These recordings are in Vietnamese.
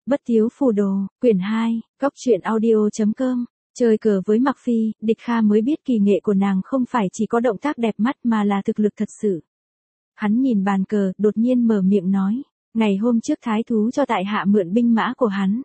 Bất thiếu phù đồ, quyển 2, góc truyện audio.com. Chơi cờ với Mặc Phi, Địch Kha mới biết kỳ nghệ của nàng không phải chỉ có động tác đẹp mắt mà là thực lực thật sự. Hắn nhìn bàn cờ, đột nhiên mở miệng nói, ngày hôm trước thái thú cho tại hạ mượn binh mã của hắn.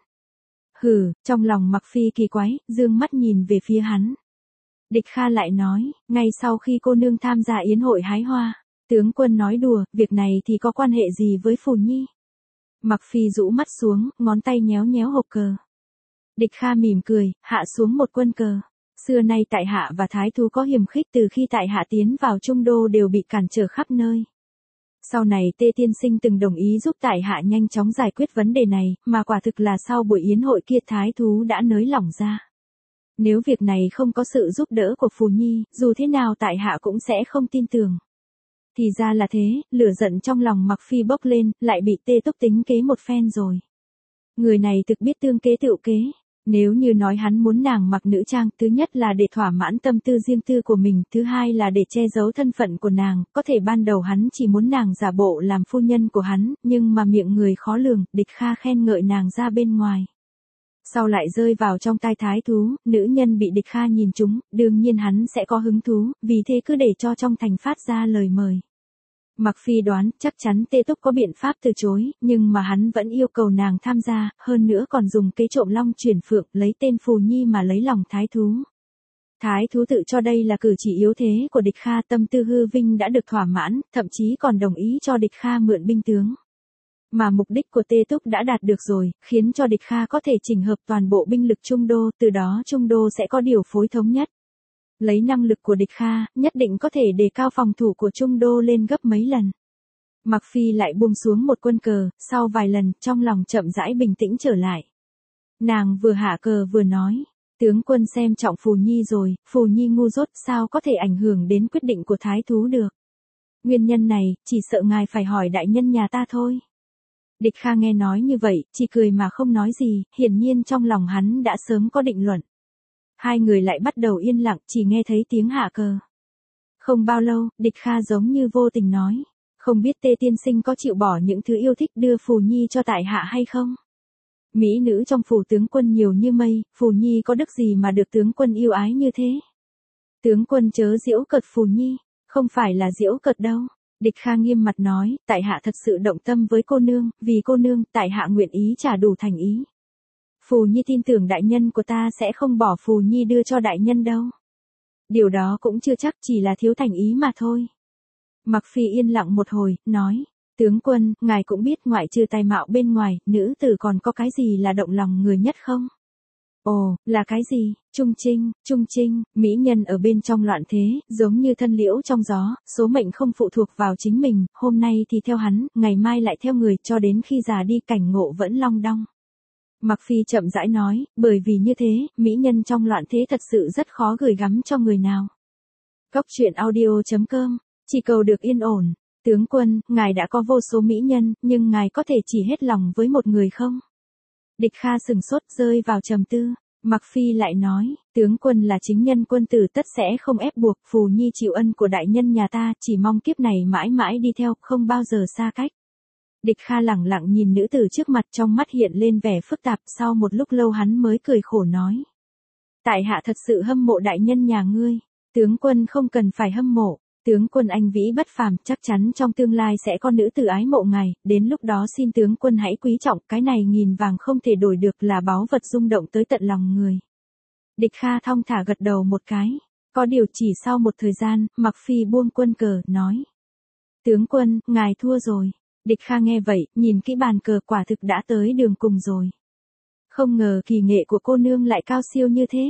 Hừ, trong lòng Mặc Phi kỳ quái, dương mắt nhìn về phía hắn. Địch Kha lại nói, ngay sau khi cô nương tham gia yến hội hái hoa, tướng quân nói đùa, việc này thì có quan hệ gì với Phù Nhi? Mặc Phi rũ mắt xuống, ngón tay nhéo nhéo hộp cờ. Địch Kha mỉm cười, hạ xuống một quân cờ. Xưa nay tại hạ và thái thú có hiềm khích, từ khi tại hạ tiến vào Trung Đô đều bị cản trở khắp nơi. Sau này Tê tiên sinh từng đồng ý giúp tại hạ nhanh chóng giải quyết vấn đề này, mà quả thực là sau buổi yến hội kia thái thú đã nới lỏng ra. Nếu việc này không có sự giúp đỡ của Phù Nhi, dù thế nào tại hạ cũng sẽ không tin tưởng. Thì ra là thế, lửa giận trong lòng Mặc Phi bốc lên, lại bị Tê Túc tính kế một phen rồi. Người này thực biết tương kế tựu kế. Nếu như nói hắn muốn nàng mặc nữ trang, thứ nhất là để thỏa mãn tâm tư riêng tư của mình, thứ hai là để che giấu thân phận của nàng, có thể ban đầu hắn chỉ muốn nàng giả bộ làm phu nhân của hắn, nhưng mà miệng người khó lường, Địch Kha khen ngợi nàng ra bên ngoài. Sau lại rơi vào trong tai thái thú, nữ nhân bị Địch Kha nhìn trúng, đương nhiên hắn sẽ có hứng thú, vì thế cứ để cho trong thành phát ra lời mời. Mặc Phi đoán chắc chắn Tê Túc có biện pháp từ chối, nhưng mà hắn vẫn yêu cầu nàng tham gia, hơn nữa còn dùng kế trộm long chuyển phượng, lấy tên Phù Nhi mà lấy lòng thái thú. Thái thú tự cho đây là cử chỉ yếu thế của Địch Kha, tâm tư hư vinh đã được thỏa mãn, thậm chí còn đồng ý cho Địch Kha mượn binh tướng. Mà mục đích của Tê Túc đã đạt được rồi, khiến cho Địch Kha có thể chỉnh hợp toàn bộ binh lực Trung Đô, từ đó Trung Đô sẽ có điều phối thống nhất. Lấy năng lực của Địch Kha, nhất định có thể đề cao phòng thủ của Trung Đô lên gấp mấy lần. Mặc Phi lại buông xuống một quân cờ, sau vài lần, trong lòng chậm rãi bình tĩnh trở lại. Nàng vừa hạ cờ vừa nói, tướng quân xem trọng Phù Nhi rồi, Phù Nhi ngu dốt sao có thể ảnh hưởng đến quyết định của thái thú được. Nguyên nhân này, chỉ sợ ngài phải hỏi đại nhân nhà ta thôi. Địch Kha nghe nói như vậy, chỉ cười mà không nói gì, hiển nhiên trong lòng hắn đã sớm có định luận. Hai người lại bắt đầu yên lặng, chỉ nghe thấy tiếng hạ cờ. Không bao lâu, Địch Kha giống như vô tình nói, không biết Tê tiên sinh có chịu bỏ những thứ yêu thích đưa Phù Nhi cho tại hạ hay không? Mỹ nữ trong phủ tướng quân nhiều như mây, Phù Nhi có đức gì mà được tướng quân yêu ái như thế? Tướng quân chớ giễu cợt Phù Nhi, không phải là giễu cợt đâu. Địch Kha nghiêm mặt nói, tại hạ thật sự động tâm với cô nương, vì cô nương, tại hạ nguyện ý trả đủ thành ý. Phù Nhi tin tưởng đại nhân của ta sẽ không bỏ Phù Nhi đưa cho đại nhân đâu. Điều đó cũng chưa chắc, chỉ là thiếu thành ý mà thôi. Mặc Phi yên lặng một hồi, nói, tướng quân, ngài cũng biết ngoại trừ tài mạo bên ngoài, nữ tử còn có cái gì là động lòng người nhất không? Ồ, là cái gì? Trung trinh, mỹ nhân ở bên trong loạn thế, giống như thân liễu trong gió, số mệnh không phụ thuộc vào chính mình, hôm nay thì theo hắn, ngày mai lại theo người, cho đến khi già đi cảnh ngộ vẫn long đong. Mặc Phi chậm rãi nói, bởi vì như thế, mỹ nhân trong loạn thế thật sự rất khó gửi gắm cho người nào. Góc truyện audio.com, chỉ cầu được yên ổn. Tướng quân, ngài đã có vô số mỹ nhân, nhưng ngài có thể chỉ hết lòng với một người không? Địch Kha sừng sốt, rơi vào trầm tư. Mặc Phi lại nói, tướng quân là chính nhân quân tử, tất sẽ không ép buộc. Phù Nhi chịu ân của đại nhân nhà ta, chỉ mong kiếp này mãi mãi đi theo, không bao giờ xa cách. Địch Kha lẳng lặng nhìn nữ tử trước mặt, trong mắt hiện lên vẻ phức tạp, sau một lúc lâu hắn mới cười khổ nói. Tại hạ thật sự hâm mộ đại nhân nhà ngươi, tướng quân không cần phải hâm mộ, tướng quân anh vĩ bất phàm, chắc chắn trong tương lai sẽ có nữ tử ái mộ ngài, đến lúc đó xin tướng quân hãy quý trọng, cái này nghìn vàng không thể đổi được, là báu vật rung động tới tận lòng người. Địch Kha thong thả gật đầu một cái, có điều chỉ sau một thời gian, Mặc Phi buông quân cờ, nói. Tướng quân, ngài thua rồi. Địch Kha nghe vậy, nhìn kỹ bàn cờ, quả thực đã tới đường cùng rồi. Không ngờ kỳ nghệ của cô nương lại cao siêu như thế.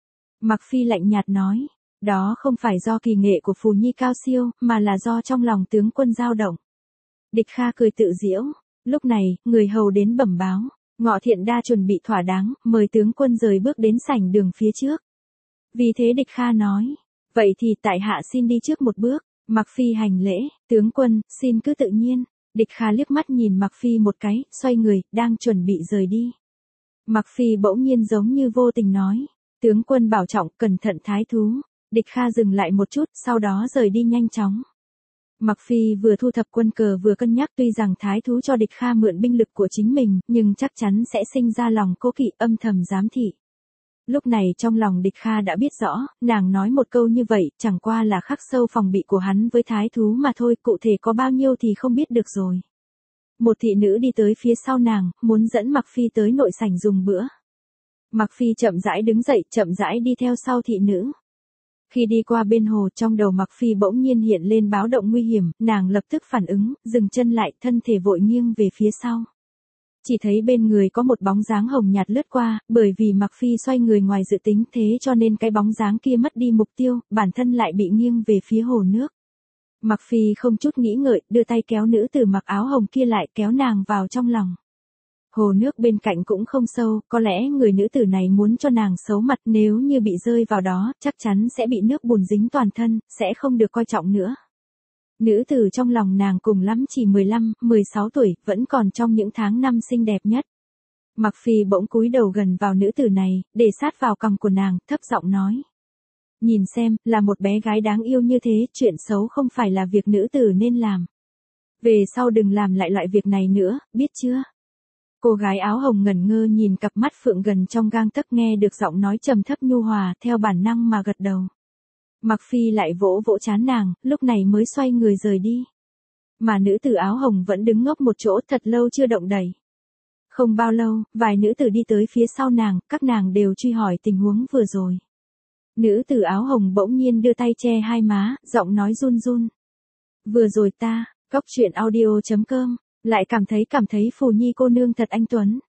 Mặc Phi lạnh nhạt nói, đó không phải do kỳ nghệ của Phù Nhi cao siêu, mà là do trong lòng tướng quân dao động. Địch Kha cười tự giễu, lúc này, người hầu đến bẩm báo, Ngọ Thiện Đa chuẩn bị thỏa đáng, mời tướng quân rời bước đến sảnh đường phía trước. Vì thế Địch Kha nói, vậy thì tại hạ xin đi trước một bước. Mặc Phi hành lễ, tướng quân, xin cứ tự nhiên. Địch Kha liếc mắt nhìn Mặc Phi một cái, xoay người, đang chuẩn bị rời đi. Mặc Phi bỗng nhiên giống như vô tình nói, tướng quân bảo trọng, cẩn thận thái thú. Địch Kha dừng lại một chút, sau đó rời đi nhanh chóng. Mặc Phi vừa thu thập quân cờ vừa cân nhắc, tuy rằng thái thú cho Địch Kha mượn binh lực của chính mình, nhưng chắc chắn sẽ sinh ra lòng cố kỵ, âm thầm giám thị. Lúc này trong lòng Địch Kha đã biết rõ, nàng nói một câu như vậy, chẳng qua là khắc sâu phòng bị của hắn với thái thú mà thôi, cụ thể có bao nhiêu thì không biết được rồi. Một thị nữ đi tới phía sau nàng, muốn dẫn Mặc Phi tới nội sảnh dùng bữa. Mặc Phi chậm rãi đứng dậy, chậm rãi đi theo sau thị nữ. Khi đi qua bên hồ, trong đầu Mặc Phi bỗng nhiên hiện lên báo động nguy hiểm, nàng lập tức phản ứng, dừng chân lại, thân thể vội nghiêng về phía sau. Chỉ thấy bên người có một bóng dáng hồng nhạt lướt qua, bởi vì Mặc Phi xoay người ngoài dự tính thế cho nên cái bóng dáng kia mất đi mục tiêu, bản thân lại bị nghiêng về phía hồ nước. Mặc Phi không chút nghĩ ngợi, đưa tay kéo nữ tử mặc áo hồng kia lại, kéo nàng vào trong lòng. Hồ nước bên cạnh cũng không sâu, có lẽ người nữ tử này muốn cho nàng xấu mặt, nếu như bị rơi vào đó, chắc chắn sẽ bị nước bùn dính toàn thân, sẽ không được coi trọng nữa. Nữ tử trong lòng nàng cùng lắm chỉ 15, 16 tuổi, vẫn còn trong những tháng năm xinh đẹp nhất. Mặc Phi bỗng cúi đầu gần vào nữ tử này, để sát vào cằm của nàng, thấp giọng nói. Nhìn xem, là một bé gái đáng yêu như thế, chuyện xấu không phải là việc nữ tử nên làm. Về sau đừng làm lại loại việc này nữa, biết chưa? Cô gái áo hồng ngẩn ngơ nhìn cặp mắt phượng gần trong gang tấc, nghe được giọng nói trầm thấp nhu hòa, theo bản năng mà gật đầu. Mặc Phi lại vỗ vỗ trán nàng, lúc này mới xoay người rời đi. Mà nữ tử áo hồng vẫn đứng ngốc một chỗ thật lâu chưa động đậy. Không bao lâu, vài nữ tử đi tới phía sau nàng, các nàng đều truy hỏi tình huống vừa rồi. Nữ tử áo hồng bỗng nhiên đưa tay che hai má, giọng nói run run. Vừa rồi ta, Góc truyện audio.com, lại cảm thấy Phù Nhi cô nương thật anh tuấn.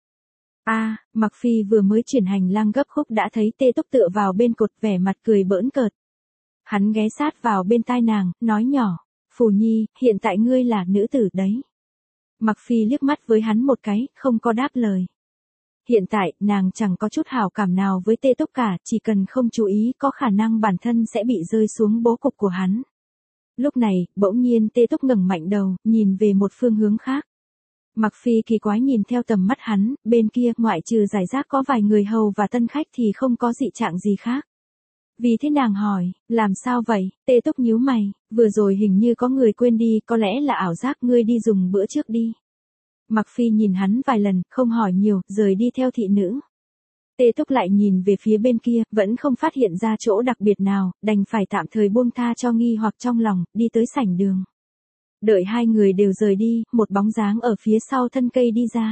Mặc Phi vừa mới chuyển hành lang gấp khúc đã thấy Tê Túc tựa vào bên cột, vẻ mặt cười bỡn cợt. Hắn ghé sát vào bên tai nàng, nói nhỏ, Phù Nhi, hiện tại ngươi là nữ tử đấy. Mặc Phi liếc mắt với hắn một cái, không có đáp lời. Hiện tại, nàng chẳng có chút hảo cảm nào với Tê Túc cả, chỉ cần không chú ý có khả năng bản thân sẽ bị rơi xuống bố cục của hắn. Lúc này, bỗng nhiên Tê Túc ngẩng mạnh đầu, nhìn về một phương hướng khác. Mặc Phi kỳ quái nhìn theo tầm mắt hắn, bên kia, ngoại trừ giải rác có vài người hầu và tân khách thì không có dị trạng gì khác. Vì thế nàng hỏi, làm sao vậy? Tê Túc nhíu mày, vừa rồi hình như có người quên đi, có lẽ là ảo giác, ngươi đi dùng bữa trước đi. Mặc Phi nhìn hắn vài lần, không hỏi nhiều, rời đi theo thị nữ. Tê Túc lại nhìn về phía bên kia, vẫn không phát hiện ra chỗ đặc biệt nào, đành phải tạm thời buông tha cho nghi hoặc trong lòng, đi tới sảnh đường. Đợi hai người đều rời đi, một bóng dáng ở phía sau thân cây đi ra.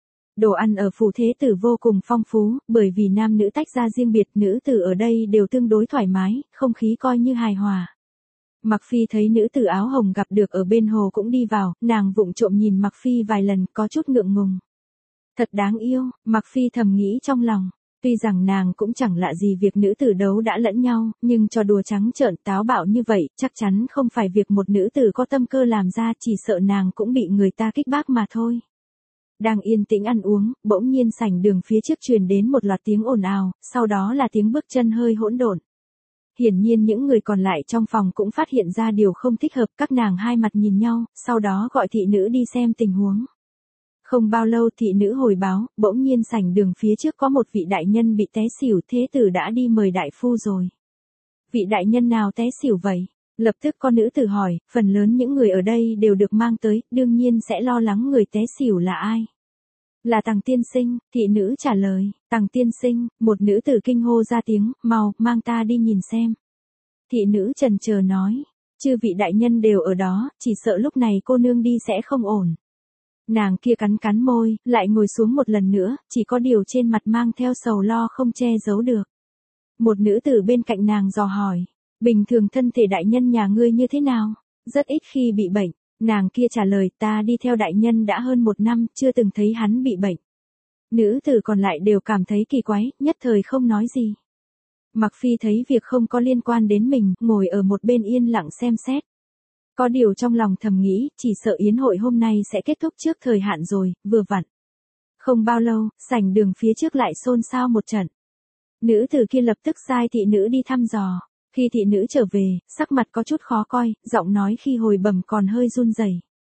Đồ ăn ở phủ thế tử vô cùng phong phú, bởi vì nam nữ tách ra riêng biệt, nữ tử ở đây đều tương đối thoải mái, không khí coi như hài hòa. Mặc Phi thấy nữ tử áo hồng gặp được ở bên hồ cũng đi vào, nàng vụng trộm nhìn Mặc Phi vài lần, có chút ngượng ngùng. Thật đáng yêu, Mặc Phi thầm nghĩ trong lòng. Tuy rằng nàng cũng chẳng lạ gì việc nữ tử đấu đã lẫn nhau, nhưng trò đùa trắng trợn táo bạo như vậy, chắc chắn không phải việc một nữ tử có tâm cơ làm ra, chỉ sợ nàng cũng bị người ta kích bác mà thôi. Đang yên tĩnh ăn uống, bỗng nhiên sảnh đường phía trước truyền đến một loạt tiếng ồn ào, sau đó là tiếng bước chân hơi hỗn độn. Hiển nhiên những người còn lại trong phòng cũng phát hiện ra điều không thích hợp, các nàng hai mặt nhìn nhau, sau đó gọi thị nữ đi xem tình huống. Không bao lâu thị nữ hồi báo, bỗng nhiên sảnh đường phía trước có một vị đại nhân bị té xỉu, thế tử đã đi mời đại phu rồi. Vị đại nhân nào té xỉu vậy? Lập tức con nữ tử hỏi, phần lớn những người ở đây đều được mang tới, đương nhiên sẽ lo lắng người té xỉu là ai. Là Tằng tiên sinh, thị nữ trả lời, Tằng tiên sinh, một nữ tử kinh hô ra tiếng, mau, mang ta đi nhìn xem. Thị nữ chần chờ nói, chư vị đại nhân đều ở đó, chỉ sợ lúc này cô nương đi sẽ không ổn. Nàng kia cắn cắn môi, lại ngồi xuống một lần nữa, chỉ có điều trên mặt mang theo sầu lo không che giấu được. Một nữ tử bên cạnh nàng dò hỏi, bình thường thân thể đại nhân nhà ngươi như thế nào? Rất ít khi bị bệnh. Nàng kia trả lời, ta đi theo đại nhân đã hơn 1 năm, chưa từng thấy hắn bị bệnh. Nữ tử còn lại đều cảm thấy kỳ quái, nhất thời không nói gì. Mặc Phi thấy việc không có liên quan đến mình, ngồi ở một bên yên lặng xem xét. Có điều trong lòng thầm nghĩ, chỉ sợ yến hội hôm nay sẽ kết thúc trước thời hạn rồi, vừa vặn. Không bao lâu, sảnh đường phía trước lại xôn xao một trận. Nữ tử kia lập tức sai thị nữ đi thăm dò. Khi thị nữ trở về, sắc mặt có chút khó coi, giọng nói khi hồi bẩm còn hơi run rẩy.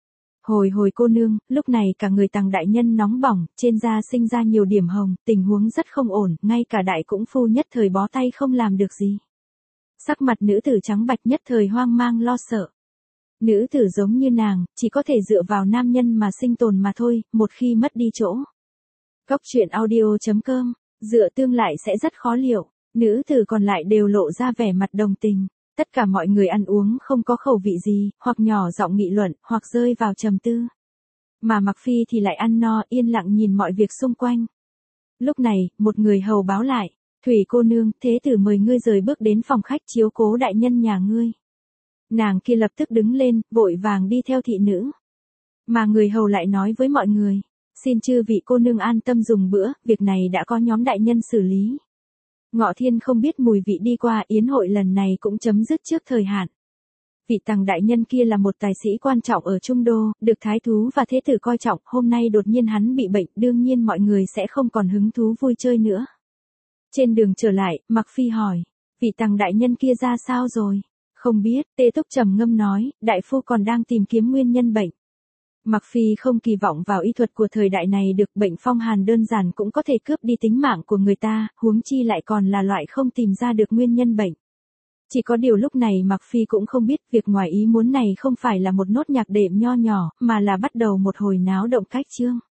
Hồi cô nương, lúc này cả người Tằng đại nhân nóng bỏng, trên da sinh ra nhiều điểm hồng, tình huống rất không ổn, ngay cả đại cũng phu nhất thời bó tay không làm được gì. Sắc mặt nữ tử trắng bạch nhất thời hoang mang lo sợ. Nữ tử giống như nàng, chỉ có thể dựa vào nam nhân mà sinh tồn mà thôi, một khi mất đi chỗ. Góc truyện audio.com, dựa tương lại sẽ rất khó liệu. Nữ tử còn lại đều lộ ra vẻ mặt đồng tình. Tất cả mọi người ăn uống không có khẩu vị gì, hoặc nhỏ giọng nghị luận, hoặc rơi vào trầm tư. Mà Mặc Phi thì lại ăn no, yên lặng nhìn mọi việc xung quanh. Lúc này, một người hầu báo lại, Thủy cô nương, thế tử mời ngươi rời bước đến phòng khách chiếu cố đại nhân nhà ngươi. Nàng kia lập tức đứng lên, vội vàng đi theo thị nữ. Mà người hầu lại nói với mọi người, xin chư vị cô nương an tâm dùng bữa, việc này đã có nhóm đại nhân xử lý. Ngọ Thiên không biết mùi vị đi qua, yến hội lần này cũng chấm dứt trước thời hạn. Vị Tằng đại nhân kia là một tài sĩ quan trọng ở Trung Đô, được thái thú và thế tử coi trọng, hôm nay đột nhiên hắn bị bệnh, đương nhiên mọi người sẽ không còn hứng thú vui chơi nữa. Trên đường trở lại, Mặc Phi hỏi, vị Tằng đại nhân kia ra sao rồi? Không biết, Tê Túc trầm ngâm nói, đại phu còn đang tìm kiếm nguyên nhân bệnh. Mặc Phi không kỳ vọng vào y thuật của thời đại này, được bệnh phong hàn đơn giản cũng có thể cướp đi tính mạng của người ta, huống chi lại còn là loại không tìm ra được nguyên nhân bệnh. Chỉ có điều lúc này Mặc Phi cũng không biết việc ngoài ý muốn này không phải là một nốt nhạc đệm nho nhỏ, mà là bắt đầu một hồi náo động cách chương.